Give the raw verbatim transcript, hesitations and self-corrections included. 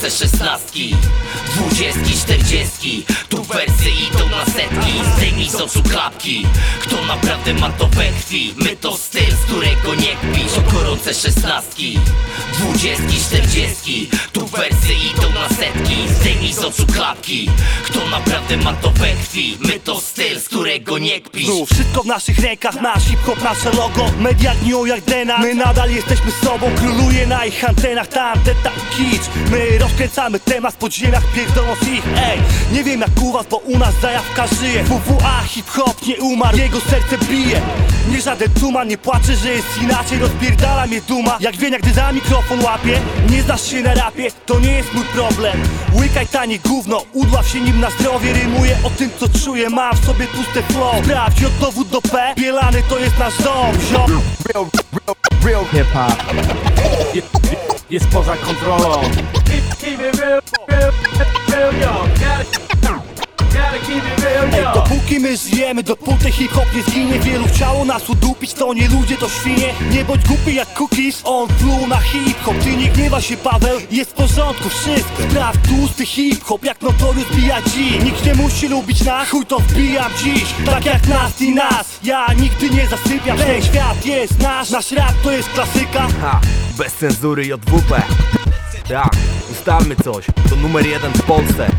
gorące szesnastki, dwudziestki, czterdziestki. Tu wersy idą na setki. Zdejmij z oczu klapki. Kto naprawdę ma to we krwi? My to styl, z którego nie kpisz. To gorące szesnastki, dwudziestki, czterdziestki. Tu wersy idą na setki. Zdejmij z oczu klapki. Kto naprawdę ma to we krwi? My to styl, z którego nie kpisz. Znów wszystko w naszych rękach, nasz hip-hop, nasze logo. Media gniją jak dena, my nadal jesteśmy sobą. Króluje na ich antenach ta anteta i kicz. My rozkręcamy temat w podziemiach, pierdoląc ich. Ej, nie wiem jak u was, bo u nas zajawka żyje. W W A hip-hop nie umarł, jego serce bije. Nie żaden tuman, nie płacze, że jest inaczej. Rozpierdala mnie duma, jak wienia, gdy za mikrofon łapie. Nie znasz się na rapie, to nie jest mój problem. Łykaj tanie gówno, udław się nim na zdrowie. Rymuję o tym co czuję, mam w sobie tłuste flow. Sprawdź od dowód do P, Bielany to jest nasz dom, ziom. Real, real, real hip-hop jest poza kontrolą. Ej, dopóki my żyjemy, dopóty hip-hop nie zginie. Wielu chciało nas udupić, to nie ludzie, to świnie. Nie bądź głupi jak cookies, on pluł na hip-hop. Ty nie gniewa się Paweł, jest w porządku wszystko. Sprawdź tłusty hip-hop, jak Notorious B I G. Nikt nie musi lubić nas, chuj to wbijam dziś. Tak jak nas i nas, ja nigdy nie zasypiam. Ten świat jest nasz, nasz rap to jest klasyka. Ha, bez cenzury J W P. Tak, ustalmy coś, to numer jeden w Polsce.